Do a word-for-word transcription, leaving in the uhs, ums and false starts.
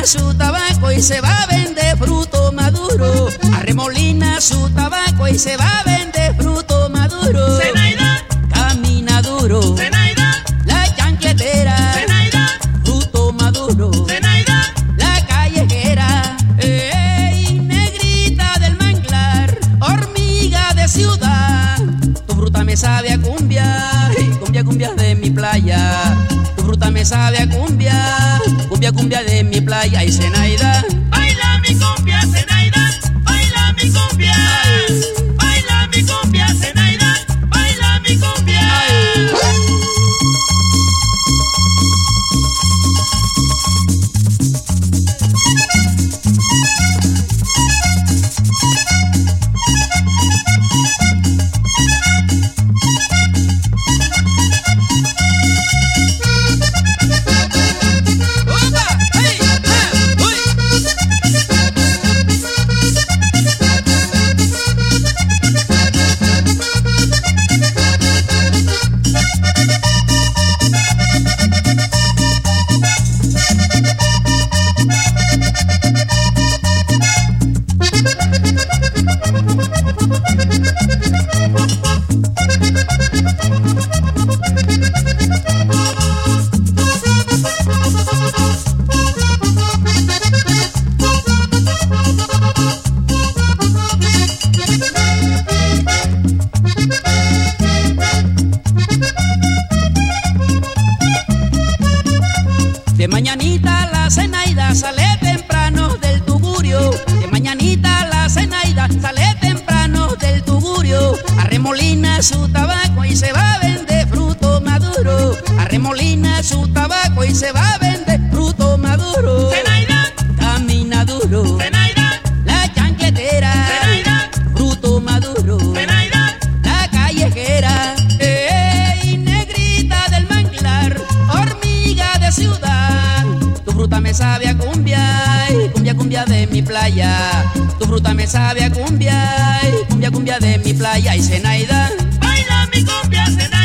Arremolina su tabaco y se va a vender fruto maduro. Arremolina su tabaco y se va a vender fruto maduro. Zenaida, camina duro. Zenaida, la chancletera. Zenaida, fruto maduro. Zenaida, la callejera. Ey, negrita del manglar, hormiga de ciudad. Tu fruta me sabe a cumbia, y cumbia, cumbia de mi playa. Tu fruta me sabe a cumbia, cumbia, cumbia de mi playa. Y Zenaida, baila mi cumbia, Zenaida, baila mi cumbia, baila mi cumbia, Zenaida, baila mi cumbia. De mañanita la Zenaida sale temprano del tugurio. De mañanita la Zenaida sale temprano del tugurio. Arremolina su tabaco y se va a vender fruto maduro. Arremolina su tabaco y se va a vender fruto maduro. Zenaida, camina duro. Zenaida, la chancletera. Zenaida, fruto maduro. Zenaida, la callejera. Ey, negrita del manglar, hormiga de ciudad. Tu fruta me sabe a cumbia, y cumbia, cumbia de mi playa. Tu fruta me sabe a cumbia, y cumbia, cumbia de mi playa. Y Zenaida, baila mi cumbia, Zenaida.